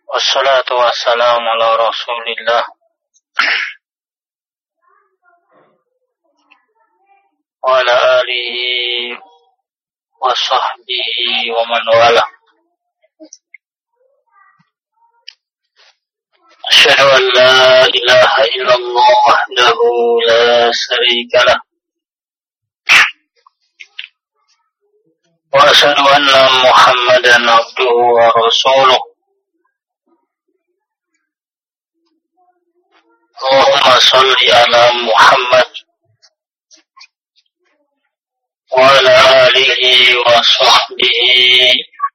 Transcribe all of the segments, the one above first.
Wassalatu wassalamu ala Rasulillah wa ala alihi wa sahbihi wa man wala. Asyhadu an la ilaha illallah wahdahu la syarika lah wa asyhadu anna Muhammadan abduhu wa rasuluh. Allahumma shalli ala Muhammad wa ala alihi wa sahbihi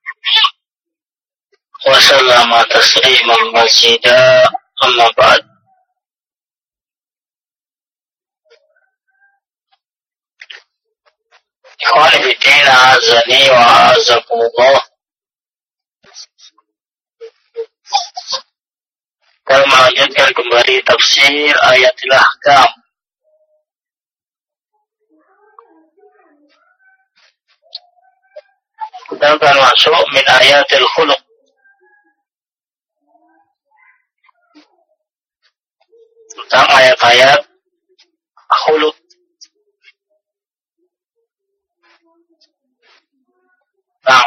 wa sallama tasliman mazida, amma ba'd. Ikhwani fiddin, azani wa azakumullah. Kita melanjutkan kembali tafsir ayatil ahkam. Kita akan masuk min ayatil khuluq. Tentang ayat-ayat khuluq. Nah,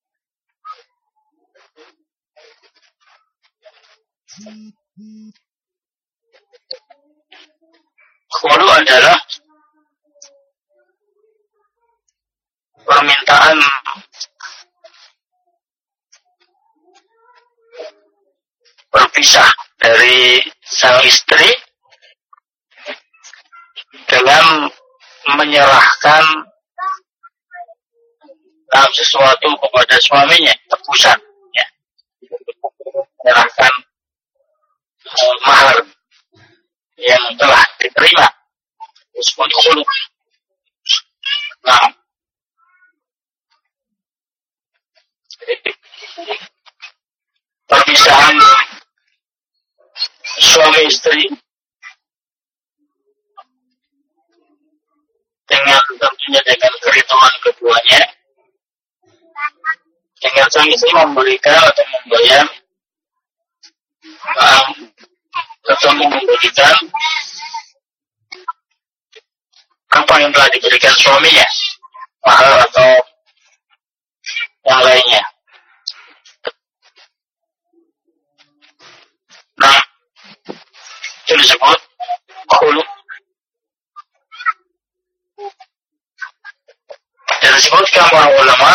khuluq adalah permintaan berpisah dari sang istri dengan menyerahkan sesuatu kepada suaminya, tebusan, ya. Menyerahkan mahar yang telah diterima, disebut khuluq. Nah, perpisahan suami istri dengan tentunya dengan keridhaan keduanya, dengan sang istri memberikan atau membayar atau memberikan apa yang telah diberikan suaminya, mahar atau yang lainnya. Nah, itu disebut khuluq. Dan disebutkan para ulama,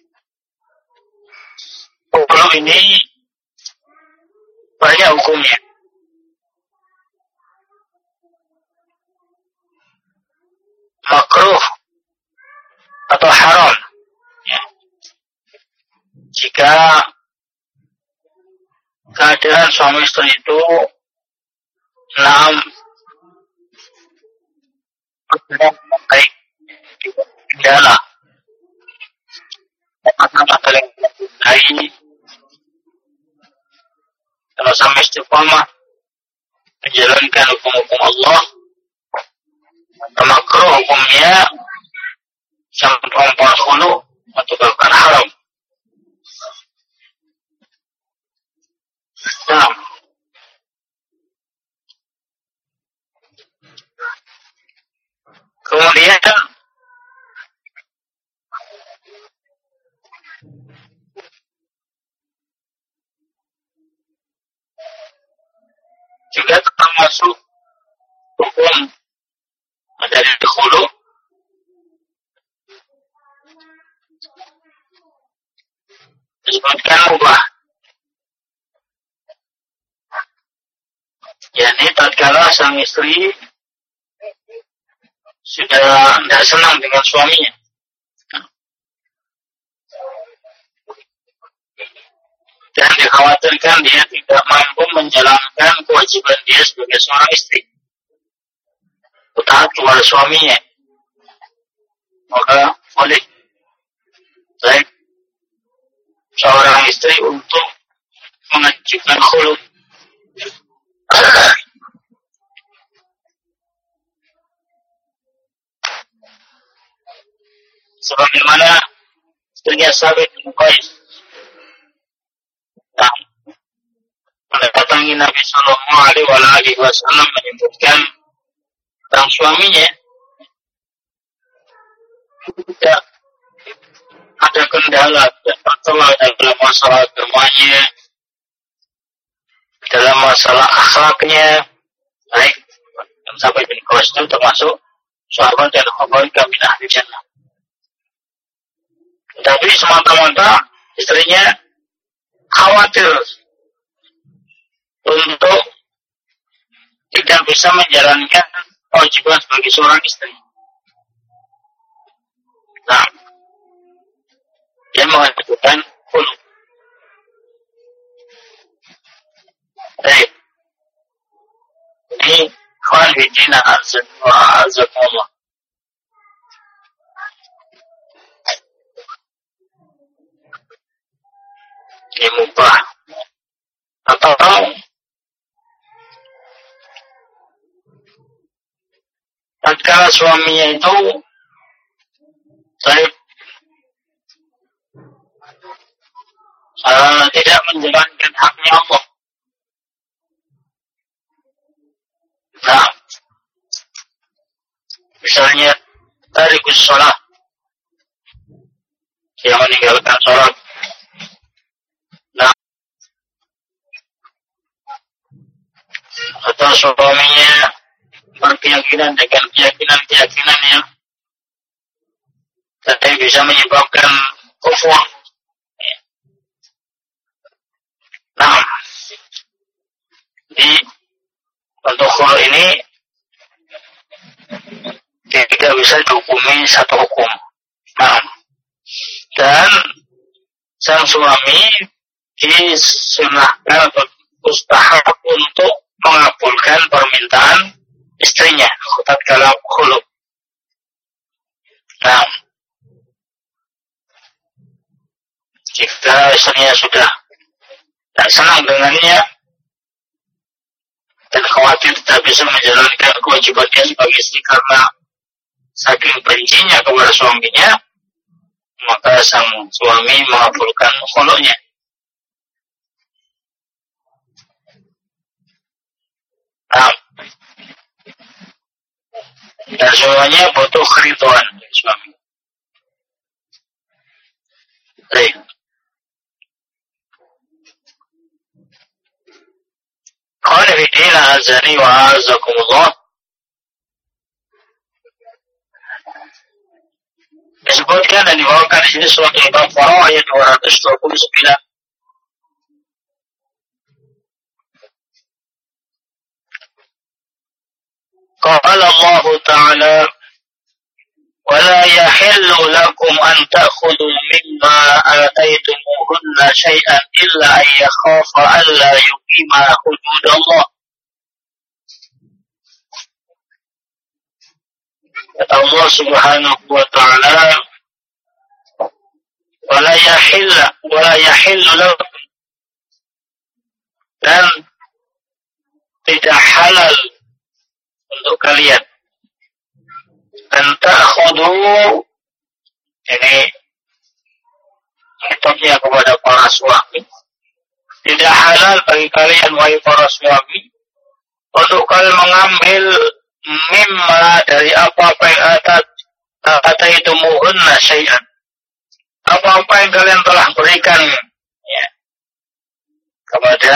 khuluq ini banyak hukumnya. Makruh atau haram, ya. Jika keadaan suami istri itu baik kendala atau yang lain, kalau sama istiqamah menjalankan hukum-hukum Allah, makruh hukumnya sang perempuan khuluq atau bahkan haram. Nah, kemudian juga termasuk hukum dari khuluq disebutkan mubah, yakni tatkala sang istri sudah tidak senang dengan suaminya, dan dikhawatirkan dia tidak mampu menjalankan kewajiban dia sebagai seorang istri, taat kepada suaminya, maka boleh baik seorang istri untuk mengajukan khuluq. Sebagaimana istrinya Sabit bin Qais. Nah, mendatangi Nabi Sallallahu Alaihi Wasallam menyebutkan tentang suaminya tidak ada kendala dan masalah dalam masalah agamanya, dalam masalah akhlaknya, baik yang sampai bin Qaus itu termasuk sahabat dan khawarij min ahli jannah. Tapi semata-mata istrinya khawatir untuk tidak bisa menjalankan kewajiban sebagai seorang istri. Nah, dia mengajukan khulu. Baik. Ini khalidina azza wa azakumullah. Ini mubah. Atau tatkala suaminya itu tidak menjalankan haknya Allah. Nah, misalnya tarikus sholat, yang meninggalkan sholat. Nah, atau suaminya berkeyakinan dengan keyakinan yang tapi bisa menyebabkan kufur. Nah, di untuk khul ini tidak bisa dihukumi satu hukum. Nah, dan sang suami disunahkan atau mustahab untuk mengabulkan permintaan istrinya tatkala khulu. Nah, jika istrinya sudah tak senang dengannya dan khawatir tidak bisa menjalankan kewajibannya sebagai istri karena saking bencinya kepada suaminya, maka sang suami mengabulkan khulunya. Nah, dan semuanya butuh keridhaan suami. Baik. Qanifidina azani wa azakumullah. Disebutkan dan dibawakan di sini surat Al-Baqarah ayat 229. Qala Allah Ta'ala ولا يحل لكم أن تأخذوا مما آتيتموهن شيئا إلا أن يخاف ألا يقيما حدود الله. Kata Allah Subhanahu wa Ta'ala, ولا يحل لكم, dan tidak halal untuk kalian ta'khudhu, ini hitungnya kepada para suami, tidak halal bagi kalian wahai para suami untuk kalian mengambil mimma dari apa-apa yang ataitumuhunna syai'an, apa-apa yang kalian telah berikan ya, kepada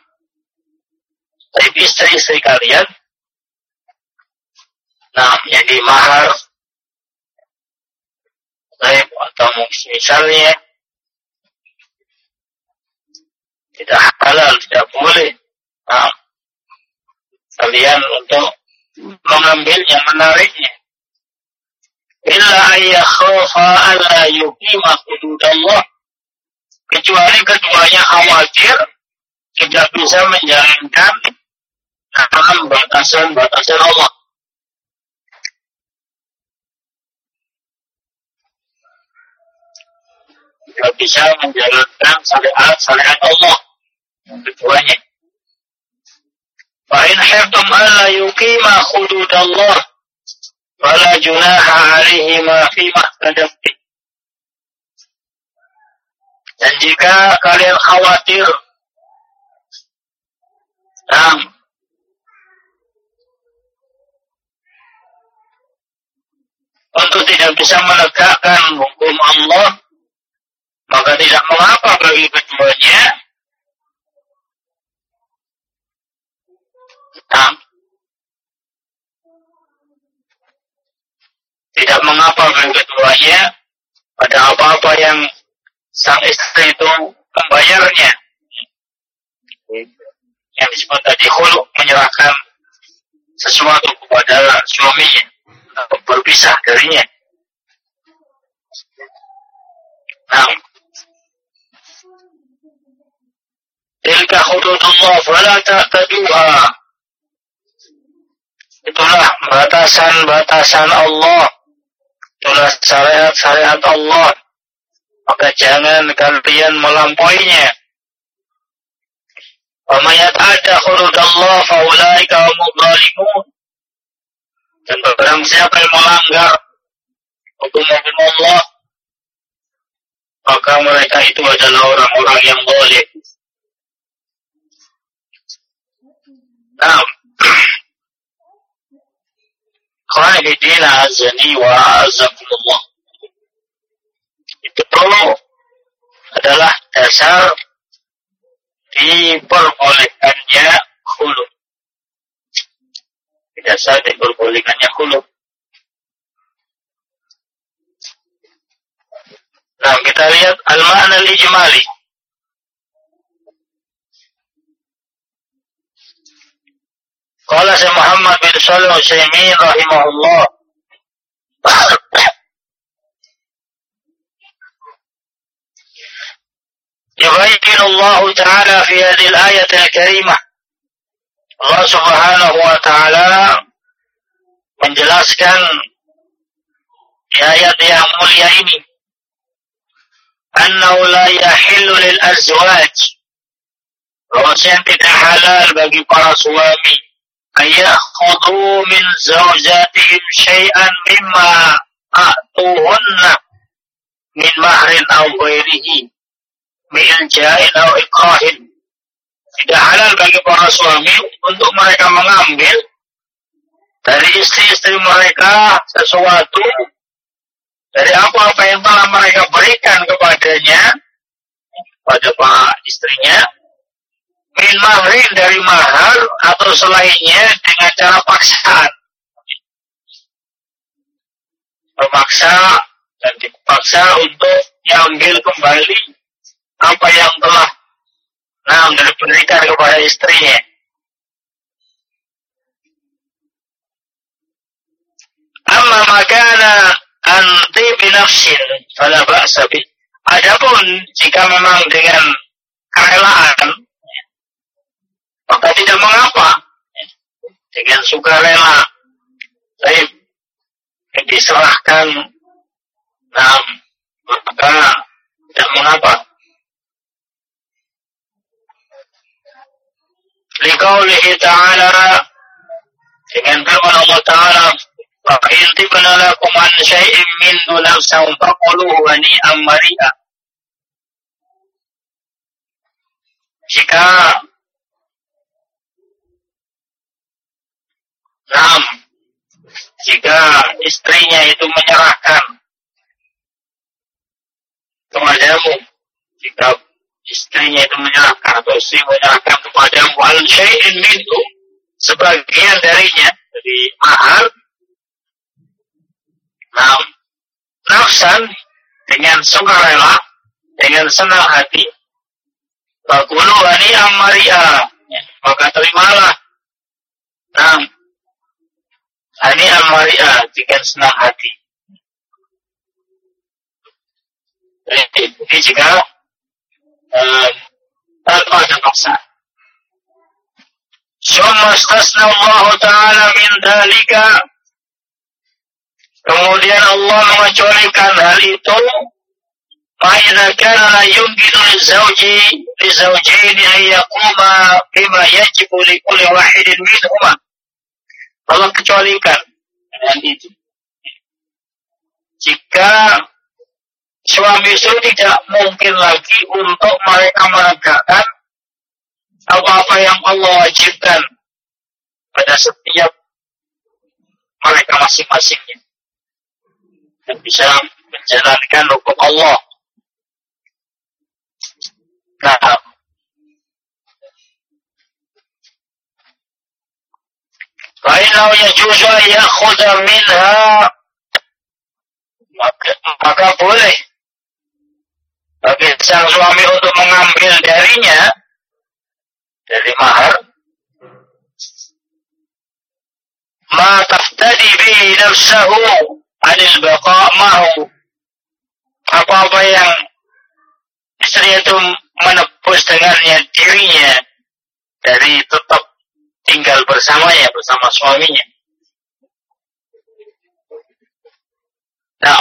istri-istri kalian. Nah, jadi mahar atau misalnya tidak halal, tidak boleh. Nah, kalian untuk mengambilnya, menariknya. Illa ayyakhafa alla yuqima hududallah, kecuali keduanya khawatir tidak bisa menjalankan batasan-batasan Allah. Tidak bisa menjalankan syariat Allah keduanya. Fa in khiftum alla yuqima hududallah fala junaha 'alaihima fima tadabbi. Dan jika kalian khawatir Nah, untuk tidak bisa menegakkan hukum Allah, maka tidak mengapa bagi keduanya. Nah, tidak mengapa bagi keduanya pada apa-apa yang sang istri itu membayarnya. Yang disebut tadi khulu, menyerahkan sesuatu kepada suaminya untuk berpisah darinya. Nah, tilka hududullah fala ta'taduha. Itulah batasan-batasan Allah. Itulah syariat-syariat Allah. Maka jangan kalian melampauinya. Wa may yata'adda hududallah fa ulaika humudz zalimun. Dan barang siapa yang melanggar hukum-hukum Allah, maka mereka itu adalah orang-orang yang zalim. Nah, khalidina azani wa azakumullah. Itu adalah dasar diperbolehkannya khulu. Dasar diperbolehkannya khulu. Nah, kita lihat al-ma'na al-ijmali. Qala Syekh Muhammad bin Shalih Al-Utsaimin rahimahullah. يبين الله تعالى في هذه الآية الكريمة. Allah Subhanahu wa taala menjelaskan di ayat yang mulia ini, annahu la yahillu lil azwaj, bahwasanya tidak halal bagi para suami ayakhudhu min zawjatihim syai'an mimma a'tuhunna min mahrin aw ghairihi min ja'in aw ikrahin. Tidak halal bagi para suami untuk mereka mengambil dari istri-istri mereka sesuatu dari apa-apa yang telah mereka berikan kepadanya, pada para istrinya, min mahrin, dari mahar atau selainnya, dengan cara paksaan. Memaksa dan dipaksa untuk diambil kembali apa yang telah diberikan kepada istrinya. Amma makana anti binafsin fala ba'sa bih. Adapun jika memang dengan kerelaan, maka tidak mengapa. Dengan sukarela, baik, diserahkan, maka tidak mengapa. Liqaulihi ta'ala, dengan firman Allah Ta'ala, fa'in tibna lakum an syai'in min nafsan faquluhu hani'an mari'a. Jika istrinya itu menyerahkan kepadamu, jika istrinya itu menyerahkan atau istri menyerahkan kepadamu al syai'in minhu, sebagian darinya, dari mahar, nafsan, dengan sukarela, dengan senang hati, faqulu hani'an mari'a, maka terimalah hani'an mari'a, dengan senang hati. Ini jika tanpa ada paksaan. Summa istasna Allah Ta'ala min dhalika, kemudian Allah mengecualikan hal itu, ma'idha kana la yumkinu lizawjaini an yaquma bima yajibu li kulli wahidin minhuma. Allah kecualikan dengan itu. Jika suami istri tidak mungkin lagi untuk mereka menegakkan apa-apa apa yang Allah wajibkan pada setiap mereka masing-masingnya dan bisa menjalankan hukum Allah. Nah, فإنه يجوز أن يأخذ منها, maka boleh bagi sang suami untuk mengambil darinya, dari mahar, ma taftadi bihi nafsahu anil baqa' ma'hu, apa-apa yang istri itu menebus dengannya dirinya dari tetap tinggal bersamanya, bersama suaminya. Nah,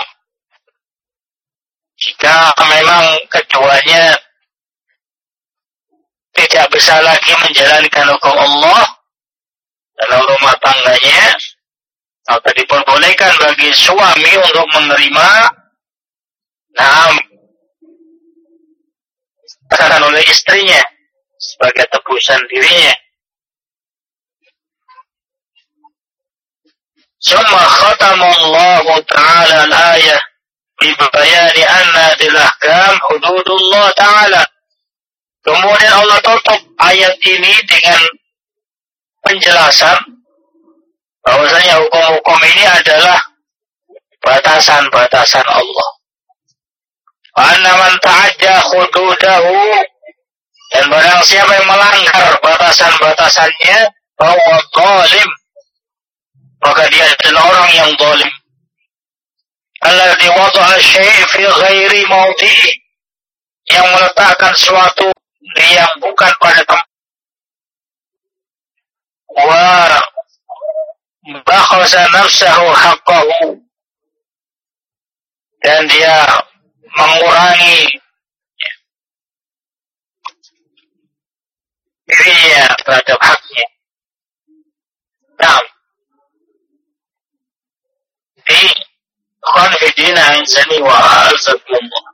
jika memang keduanya tidak bisa lagi menjalankan hukum Allah dalam rumah tangganya, maka diperbolehkan bagi suami untuk menerima oleh istrinya sebagai tebusan dirinya. Summa khatamallahu ta'ala al-ayah bibayani anna dilahkam hududullah ta'ala. Kemudian Allah tutup ayat ini dengan penjelasan bahwasanya hukum-hukum ini adalah batasan-batasan Allah. Anna man ta'adda hududahu, dan barang siapa yang melanggar batasan-batasannya, bahwa zalim, maka dia adalah orang yang zalim. Alladzi wada'a syai' fi ghairi mawdi'i, yang meletakkan suatu yang bukan pada tempat. Wa bakhasa nafsahu haqqahu, dan dia mengurangi dirinya terhadap haknya. Nah, di khonfidina insani wa azakumullah.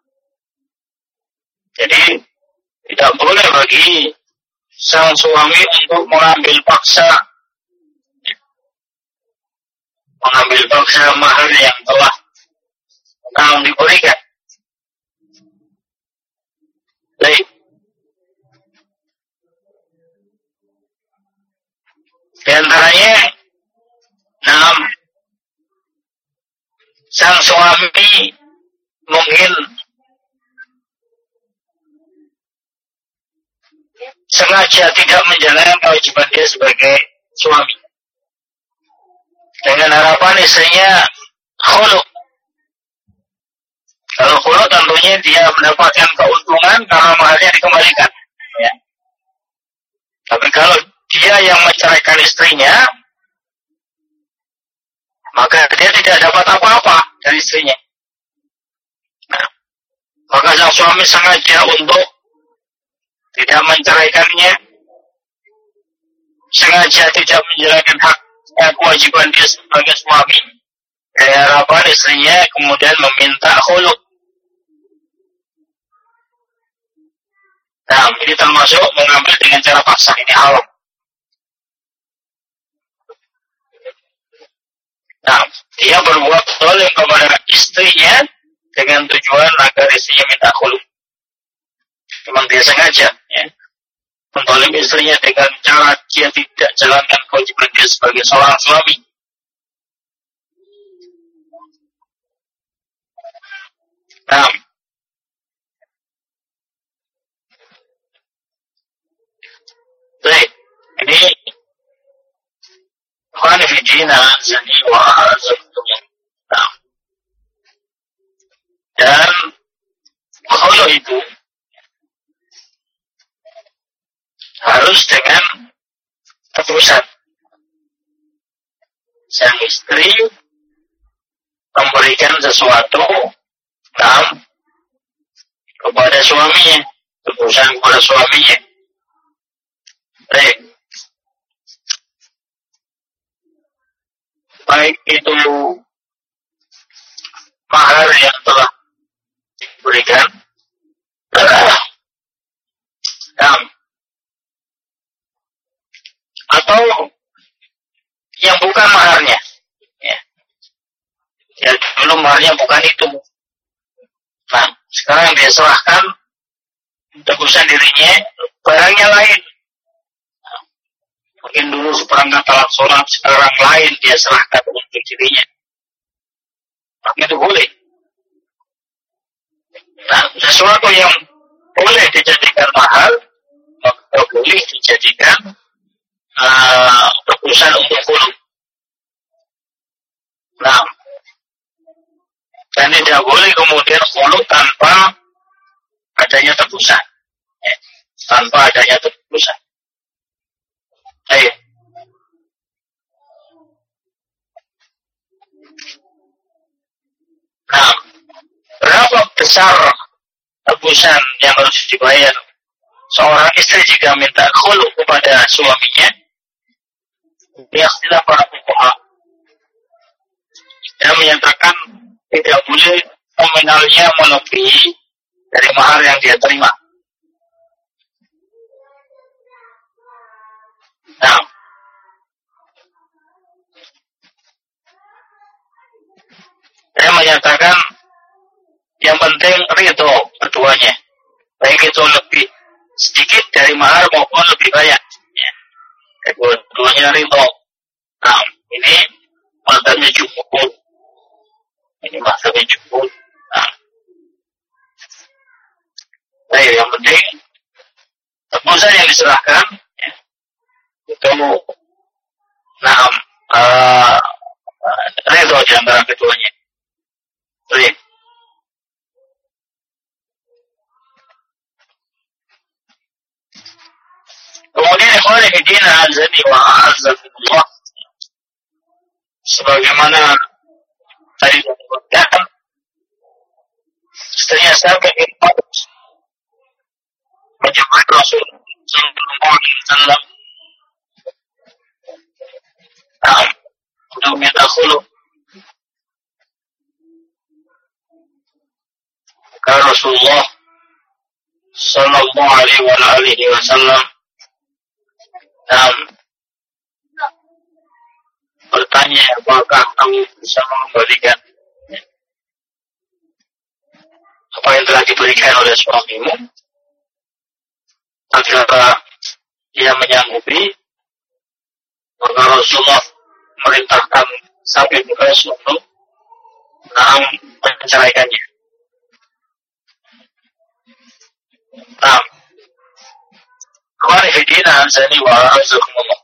Jadi tidak boleh bagi sang suami untuk mengambil paksa mahar yang telah diberikan. Baik. Di antaranya, sang suami mungkin sengaja tidak menjalankan kewajiban dia sebagai suami, dengan harapan istrinya khuluk. Kalau khuluk tentunya dia mendapatkan keuntungan karena maharnya dikembalikan. Ya. Tapi kalau dia yang menceraikan istrinya, maka dia tidak dapat apa-apa dari istrinya. Nah, maka sang suami sengaja untuk tidak menceraikannya, sengaja tidak menjalankan hak kewajiban dia sebagai suami, dari harapan istrinya kemudian meminta khuluk. Nah, ini termasuk mengambil dengan cara paksa, ini haram. Nah, dia berbuat zalim kepada istrinya dengan tujuan agar istrinya minta khuluk. Memang dia sengaja, ya, menzalim istrinya dengan cara dia tidak jalankan kewajiban dia sebagai seorang suami. Nah, baik, ini khonfidina zani wa azabtumullah. Nah, dan khuluk itu harus dengan tebusan. Sang istri memberikan sesuatu kepada suaminya, tebusan kepada suaminya. Baik itu mahar yang telah diberikan, atau yang bukan maharnya. Ya. Ya, dulu maharnya bukan itu. Nah, sekarang dia serahkan tebusan dirinya, barangnya lain. Nah, mungkin dulu seperangkat alat sholat, sekarang lain dia serahkan untuk dirinya. Maka itu boleh. Nah, sesuatu yang boleh dijadikan mahal, maka boleh dijadikan tebusan untuk khulu. Nah, dan tidak boleh kemudian khulu tanpa adanya tebusan. Ya, tanpa adanya tebusan. Baik. Nah, berapa besar tebusan yang harus dibayar seorang istri jika minta khulu kepada suaminya? Dia istilah para fuqaha yang menyatakan tidak boleh nominalnya melebihi dari mahar yang dia terima. Nah, saya menyatakan yang penting ridho keduanya, baik itu lebih sedikit dari mahar maupun lebih banyak. Ya. Kedua-duanya ridho. Nah, ini mazhabnya jumhur. Ini mazhabnya jumhur. Nah, baik, yang penting tebusan yang diserahkan ya, itu ridho di antara keduanya. Baik. Kemudian ikhwan fillah azani wa a'azzakumullah, sebagaimana tadi disebutkan, istrinya Sabit bin Qais menjemput Rasul sallallahu alaihi wasallam untuk minta khulu. Maka Rasulullah sallallahu alaihi wasallam bertanya, apakah kamu bisa mengembalikan apa yang telah diberikan oleh suamimu? Apakah dia menyanggupi? Maka Rasulullah merintahkan Sabit bin Qais untuk menceraikannya. Nah, kemarin hidina azani wa a'azzakumullah.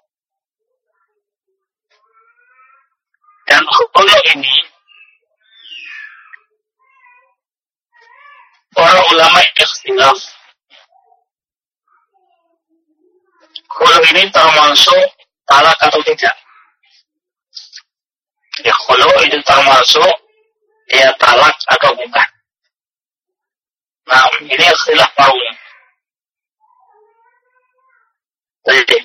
Dan khulu ini para ulama ikhtilaf. Khulu ini termasuk talak atau tidak? Ya, khulu itu termasuk dia talak atau bukan? Nah, ini ikhtilaf para ulama. Jadi,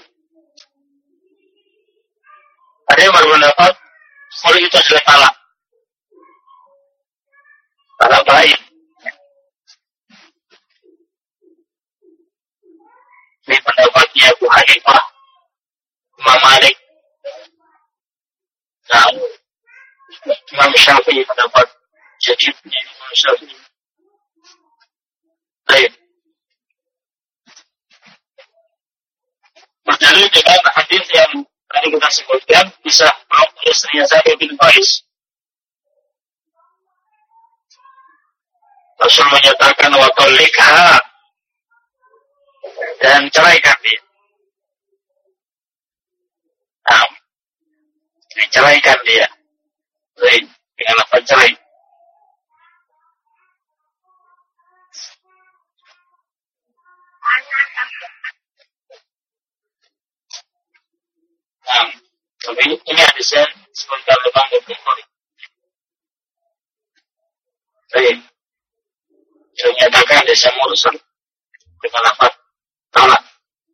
ada yang berpendapat khulu itu adalah talak. Talak baik. Ini pendapatnya Abu Hanifah, Imam Malik, Imam Syafi'i pendapat jadidnya Imam Syafi'i. Baik. Berdalil dengan hadis yang tadi kita sebutkan, bisa mengaku istrinya Sabit bin Qais. Rasul menyatakan wa talliqha, dan ceraikan dia. Nah, ceraikan dia. Baik, dengan apa cerai? Nah, tapi ini hadisnya sebentar lebang Bukhari. Baik, dinyatakan hadisnya mursal dengan lafaz talak.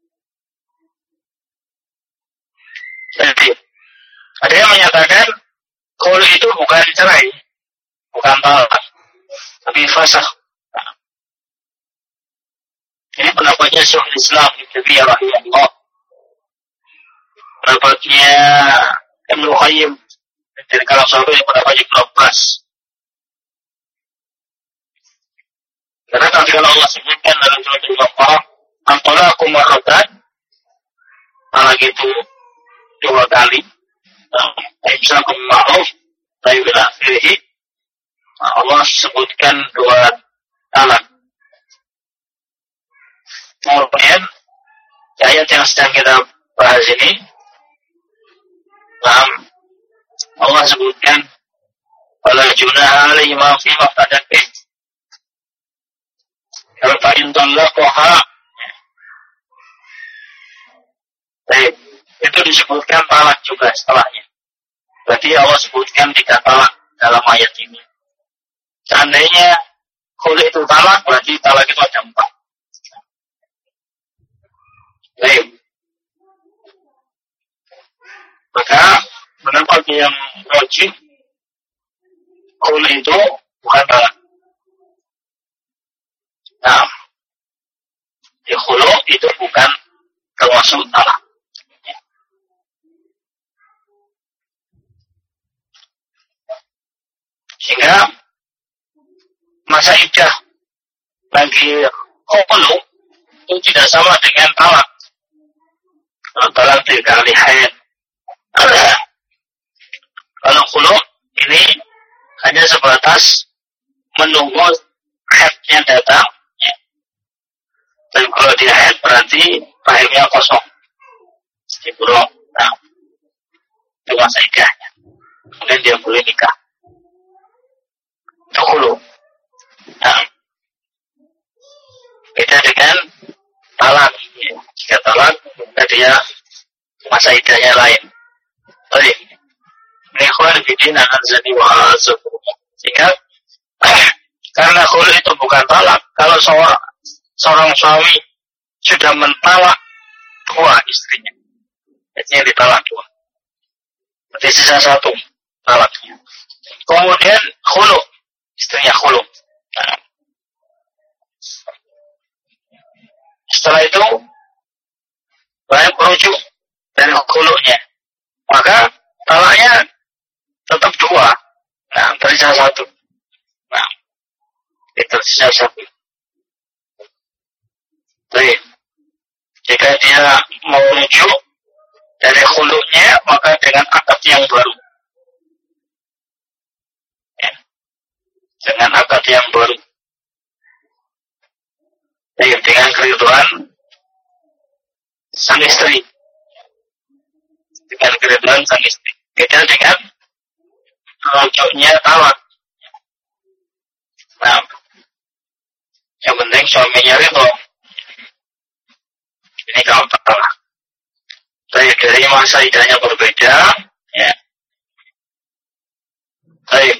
Jadi, ada yang menyatakan khulu itu bukan cerai, bukan talak, tapi fasakh. Nah, ini pendapatnya Syekhul Islam Ibnu Taimiyah rahimahullah. pendapatnya Ibnu Qayyim dari kalangan sahabat yang pendapatnya Ibnu Abbas. Karena kalau Allah sebutkan dalam surat Al-Baqarah, "Antolaku marratan", anak itu 2 kali. Imsakum ma'ruf, tapi bila akhirih, Allah sebutkan 2 talak. Kemudian ayat yang sedang kita bahas ini, Allah sebutkan wala junaha alaihi ma fi maftadat bih. Kalau fa'in talaqaha, baik, itu disebutkan talak juga setelahnya. Berarti Allah sebutkan 3 talak dalam ayat ini. Seandainya khulu itu talak, berarti talak itu ada 4. Baik. Maka pendapat yang rajih, khulu itu bukan talak. Nah, di khulu itu bukan termasuk talak. Sehingga masa iddah bagi khulu itu tidak sama dengan talak. Kalau talak 3 kali haid. Kalau khulu ini hanya sebatas menunggu haidnya datang. Dan kalau dia haid berarti rahimnya kosong. Istiqroh. Nah, itu masa iddahnya. Kemudian dia boleh nikah. Itu khulu. Nah, beda dengan talak. Jika talak, dia masa iddahnya lain. Baik. Ikhwan fillah azza wa jalla. Sehingga karena khulu itu bukan talak, kalau seorang suami sudah mentalak 2 istrinya, istrinya ditalak 2, berarti sisa 1 talaknya. Kemudian khulu, istrinya khulu. Nah, setelah itu banyak merujuk dari khulunya, maka talaknya tetap 2. Nah, tersisa 1. Nah, itu tersisa 1. Baik. Jika dia mau rujuk dari khulunya, maka dengan akad yang baru. Ya. Dengan akad yang baru. Baik, dengan keriduan sang istri. Dengan keriduan sang istri. Beda dengan rujuknya talak. Nah, yang penting suaminya ridho. Ini kalau talak. Baik, dari masa iddahnya berbeda, ya. Baik.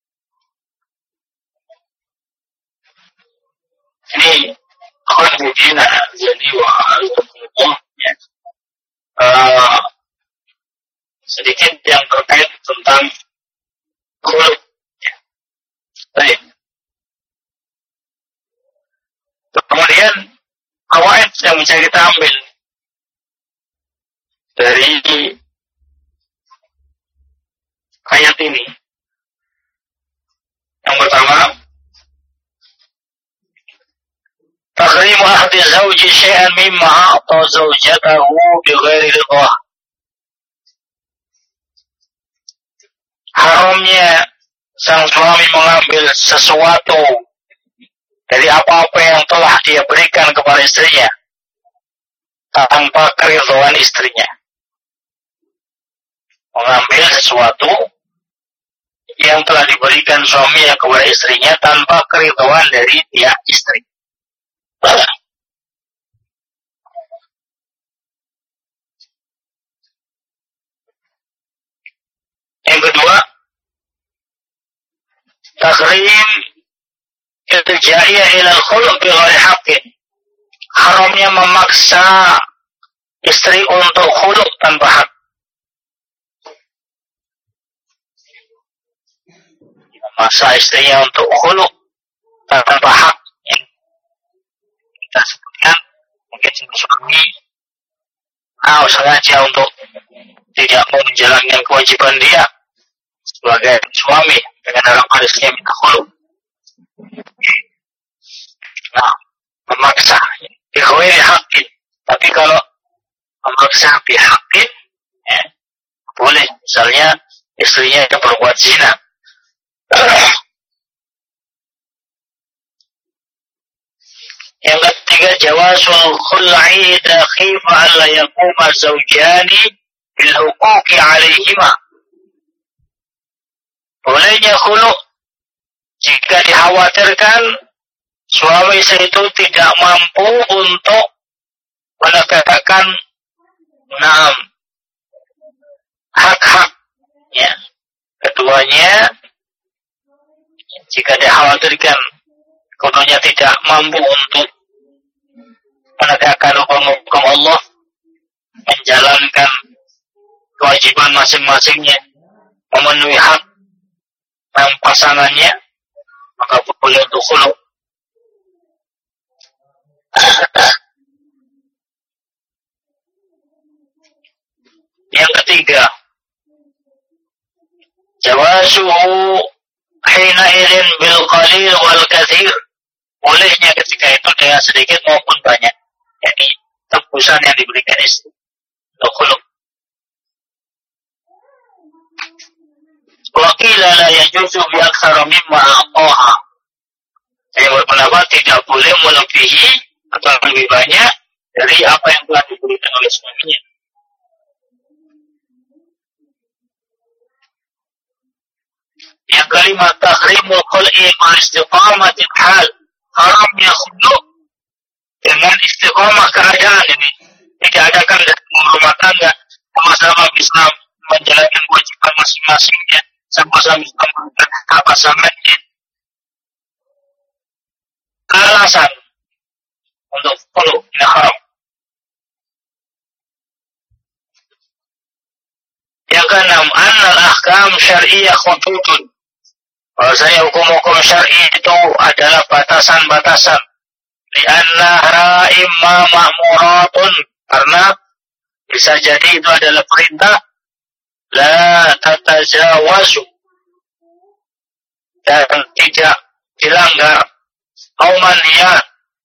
Ini khonbudina jadi ya. Sedikit yang terkait tentang khulu. Ya. Baik. Kemudian fawaid yang bisa kita ambil dari ayat ini. Yang pertama, tahrimu ahdi zawji syai'an mimma a'ta zawjatahu bighairi ridha. Haramnya sang suami mengambil sesuatu dari apa-apa yang telah dia berikan kepada istrinya tanpa keridhaan istrinya. Mengambil sesuatu yang telah diberikan suaminya kepada istrinya tanpa keridhaan dari pihak istri. Yang kedua, tahrim iltija'iyah ilal khulu' bi ghairi haqqin. Haramnya memaksa istri untuk khulu' tanpa hak. Memaksa istrinya untuk khulu' tanpa hak. Kita sebutkan mungkin suami sengaja untuk tidak mau menjalankan kewajiban dia sebagai suami dengan dalam hadisnya minta khulu. Nah, memaksa bighairi haqqin. Tapi kalau memaksa bihaqqin, ya, boleh. Misalnya istrinya yang berbuat zina. Yang ketiga, jawazul khul'i idza khifa alla yaquma zawjani bil huquqi 'alaihima. Bolehnya khulu jika dikhawatirkan suami istri itu tidak mampu untuk menegakkan hak-hak, ya, keduanya. Jika dikhawatirkan keduanya tidak mampu untuk menegakkan hukum Allah, menjalankan kewajiban masing-masingnya, memenuhi hak pasangannya, maka boleh untuk khulu. Yang ketiga, jawazuhu hina idzin bil qalil wal katsir. Bolehnya ketika itu dengan sedikit maupun banyak, yakni tebusan yang diberikan istri untuk khulu. Wa qila la yajuzu bi aktsara mimma aqaha. Saya berpendapat tidak boleh melebihi atau lebih banyak dari apa yang telah diberikan oleh suaminya. Yang kelima, tahrimul khul'i ma istiqamatil hal. Haramnya khulu dengan istiqamah keadaan ini. Tidak ada kan rumah tangga sama-sama bisa menjalankan kewajiban masing-masingnya, sama-sama bisa melakukan hak pasangannya. Alasan untuk khulu ini haram. Yang keenam, annal ahkam syar'iyyah khututun. Bahwasanya hukum-hukum syar'i itu adalah batasan-batasan. Li'annaha imma ma'muratun, karena bisa jadi itu adalah perintah la tatajawazu, dan tidak dilanggar. Aumaniyat,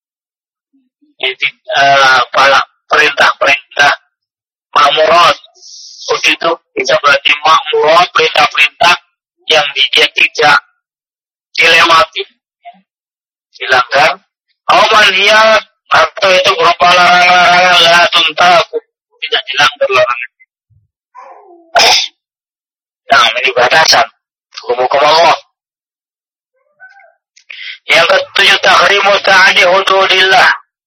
perintah-perintah ma'murat. Begitu bisa berarti ma'murat, perintah-perintah yang dia tidak dilewati, dilanggar. Aumaniyat, atau itu berupa larangan-larangan la tuntaku, tidak dilanggar larangan. Nah, ini batasan hukum-hukum Allah. Yang ketujuh, tahrimu ta'adi hududillah.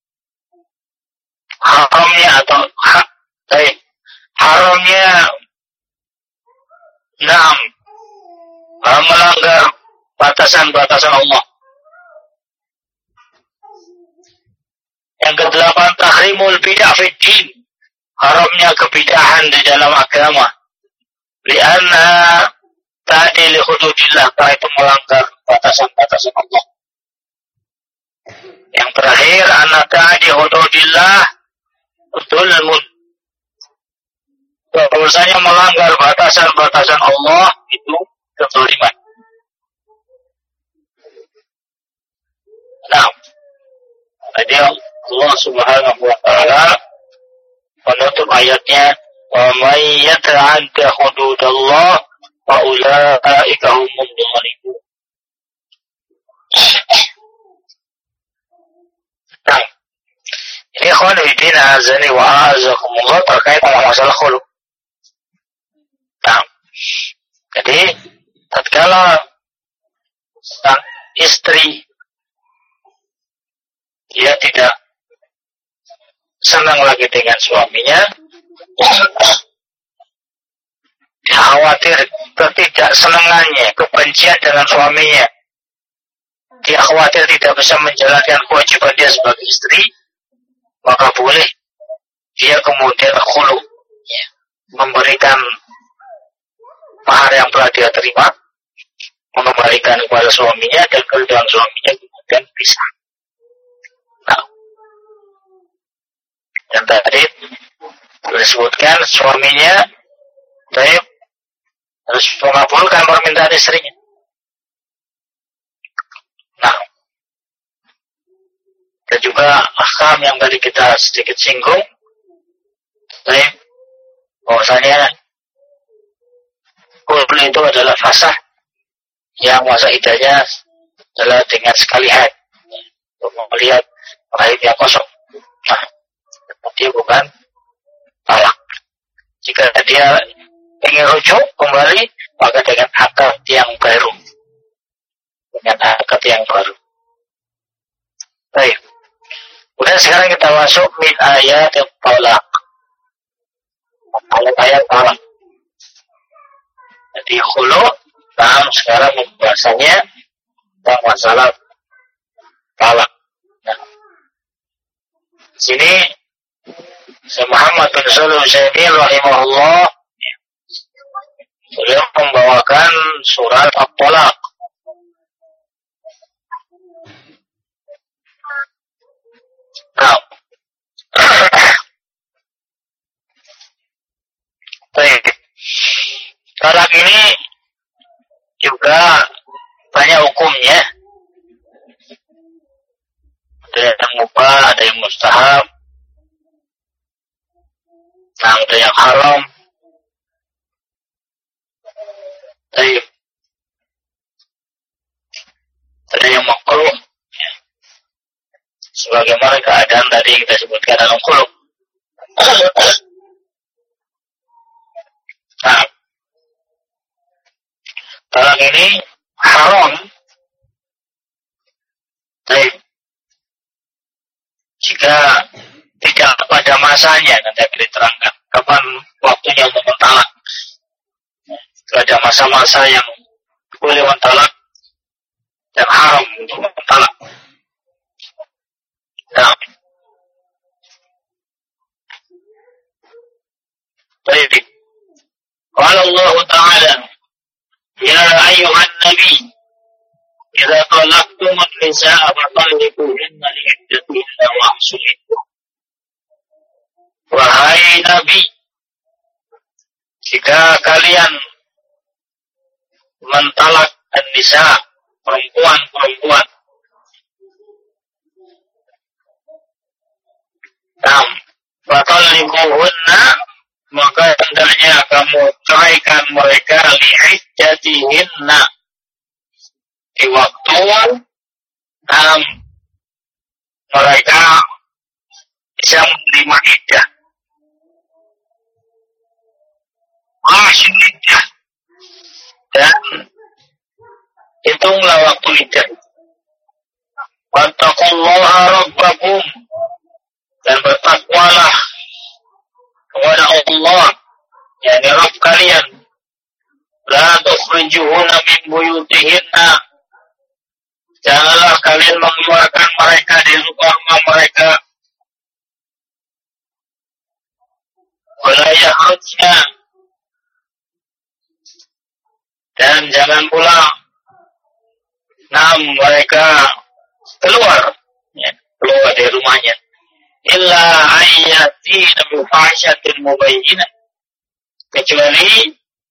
Haramnya atau haramnya melanggar batasan-batasan Allah. Yang kedelapan, tahrimul bid'ah fid din. Haramnya kebidahan di dalam agama. Lianna ta'di li hududillah, karena itu melanggar batasan-batasan Allah. Yang terakhir, anna ta'di hududillah dzulmun. Bahwasanya melanggar batasan-batasan Allah itu kezaliman. Nah, jadi Allah Subhanahu wa taala menutup ayatnya, wa may yata'adda hududallah fa ulaika humul zalimun. Nah, ini khawifin azani wa azakumullah terkait dengan masalah khulu. Nah, jadi tatkala sang istri dia tidak senang lagi dengan suaminya, dia khawatir ketidaksenangannya, kebencian dengan suaminya, dia khawatir tidak bisa menjalankan kewajiban dia sebagai istri, maka boleh dia kemudian khulu, memberikan mahar yang telah dia terima, mengembalikan kepada suaminya, dan keridhaan suaminya kemudian pisah. Nah, dan tadi disebutkan suaminya Baik, harus mengabulkan permintaan istrinya. Nah, dan juga ahkam yang tadi kita sedikit singgung. Baik, bahwasanya khulu itu adalah fasah yang masa idahnya adalah dengan sekali haid untuk melihat haid yang kosong. Nah, dia bukan talak. Jika dia ingin rujuk kembali, maka dengan akad yang baru. Dengan akad yang baru. Baik. Kemudian sekarang kita masuk min ayat yang talak. Ayat talak. Jadi khulu, nah sekarang pembahasannya tentang masalah talak. Nah, sini Syekh Muhammad bin Shalih Al-Utsaimin rahimahullah beliau membawakan surat At-Talaq. Nah, baik. Talak ini juga banyak hukumnya. Ada yang mubah, ada yang mustahab, ada yang haram. Baik. Ada yang makruh. Sebagaimana keadaan tadi yang kita sebutkan dalam khulu. Nah, talak ini haram. Baik. Jika tidak pada masanya, nanti akan diterangkan kapan waktunya untuk mentalak. Ada masa-masa yang boleh mentalak dan haram untuk mentalak. Nah, baik. Qala Allah Ta'ala, ya ayyuhan nabi, idza talaqtum an-nisaa fatalliquhunna li'iddatihinna wahsul iddah. Wahai nabi, jika kalian mentalak an-nisa, perempuan-perempuan, fatalliquhunna, maka hendaknya kamu ceraikan mereka li'iddatihinna, di waktu mereka bisa menerima iddah. Wahsul iddah, dan hitunglah waktu iddah. Wattaqullaha rabbakum, dan bertakwalah kepada Allah, yakni Rabb kalian. La tukhrijuhunna min buyutihinna, janganlah kalian mengeluarkan mereka dari rumah mereka. Wala yakhrujna, dan jangan pula mereka keluar dari rumahnya. Illa ayyatina bi fahsyatin mubayyinah, kecuali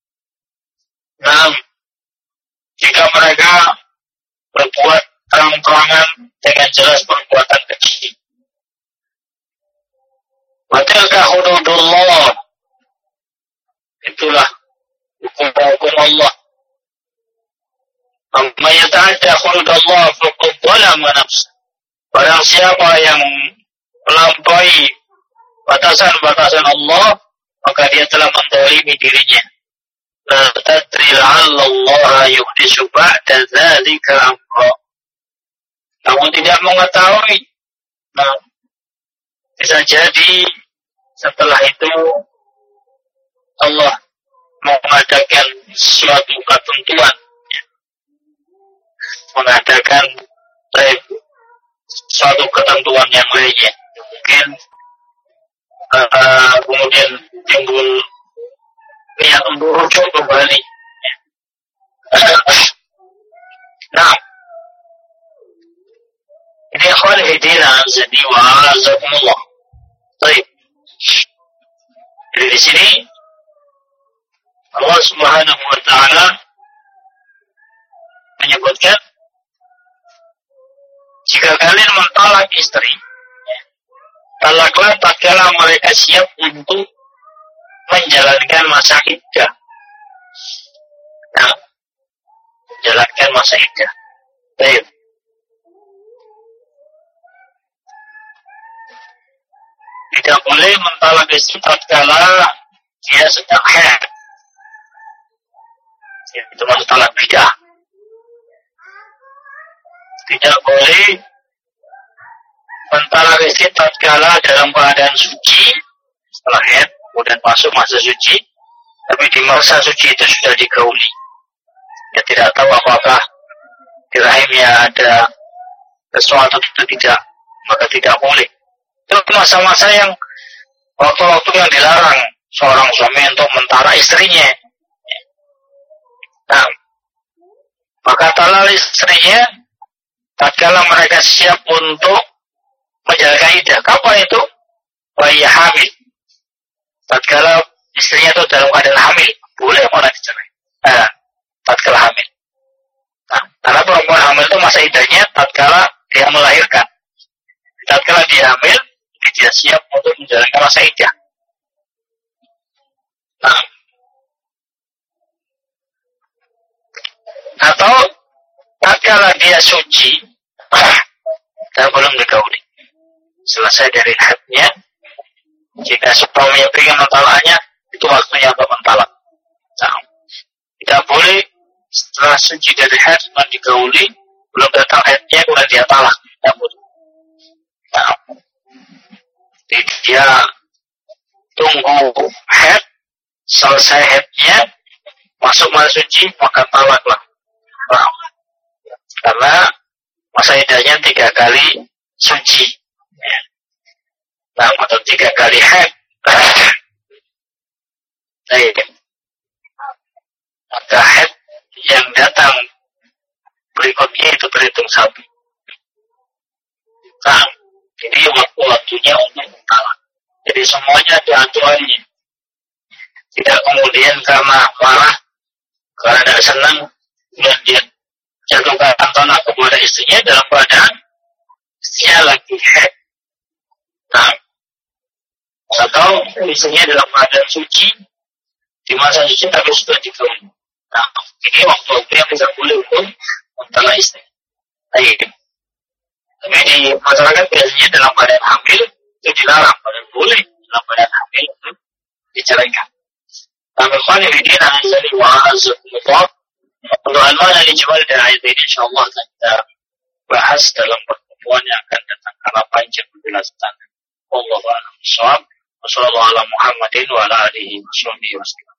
jika mereka berbuat terang-terangan dengan jelas perbuatan keji. Wa tilka hududullah, itulah hukum Allah. Man yata'adda hududallah faqad zalama nafsah, barang siapa yang melampaui batasan-batasan Allah, maka dia telah menzalimi dirinya. La tadri la'allallaha yuhdisu ba'da dzalika amra, kamu tidak mengetahui, bisa jadi setelah itu Allah mengadakan suatu ketentuan, mengadakan suatu ketentuan yang lainnya. Mungkin kemudian timbul niat untuk rujuk kembali. Nah, ini khalidina azani wa azakumullah. Baik. Jadi di sini Subhanahu wa ta'ala menyebutkan, jika kalian mentalak istri, talaklah tatkala mereka siap untuk menjalankan masa iddah. Nah, menjalankan masa iddah. Baik. Tidak boleh mentalak istri tatkala dia sedang haid. Itu masuk talak bid'ah. Tidak boleh mentalak istri tatkala dalam keadaan suci setelah haid, kemudian masuk masa suci, tapi di masa suci itu sudah digauli. Dia tidak tahu apakah di rahimnya ada sesuatu atau tidak, maka tidak boleh. Itu masa-masa yang waktu-waktu yang dilarang seorang suami untuk mentalak istrinya. Nah, maka talak istrinya tatkala mereka siap untuk menjalankan iddah. Kapan itu? Wahia hamil. Tatkala istrinya itu dalam keadaan hamil, boleh orang dicerai. Tatkala hamil. Nah, karena perempuan hamil itu masa iddahnya tatkala dia melahirkan. Tatkala dia hamil, dia siap untuk menjalankan masa iddah. Nah, atau tatkala dia suci dan belum digauli, selesai dari haidnya, jika suaminya ingin mentalaknya, itu waktunya untuk mentalak. Nah, tidak boleh setelah suci dari haid dan digauli, belum datang haidnya kemudian dia talak. Tidak boleh. Nah, dia tunggu haid, selesai haidnya, masuk masa suci, maka talaklah. Nah, karena masa iddahnya 3 kali suci. Nah, atau 3 kali haid. Maka haid yang datang berikutnya itu terhitung 1. Nah, jadi waktu-waktunya untuk mentalak. Jadi semuanya ada aturannya. Tidak kemudian karena marah, karena tidak senang, kemudian dia jatuhkan talak kepada istrinya dalam keadaan istrinya lagi haid. Nah, atau istrinya dalam keadaan suci, di masa suci tapi sudah digauli. Nah, ini waktu-waktu yang tidak boleh untuk mentalak istri. Baik. Tapi di masyarakat biasanya dalam keadaan hamil itu dilarang, padahal boleh dalam keadaan hamil itu diceraikan. Tapi kalau ini nanti wahas mutlak untuk al-mana dijawab dari ayat ini, insyaallah kita bahas dalam pertemuan yang akan datang karena panjang penjelasan. Wallahu a'lam bishawab. Wassallallahu ala Muhammadin wa ala alihi wasallam.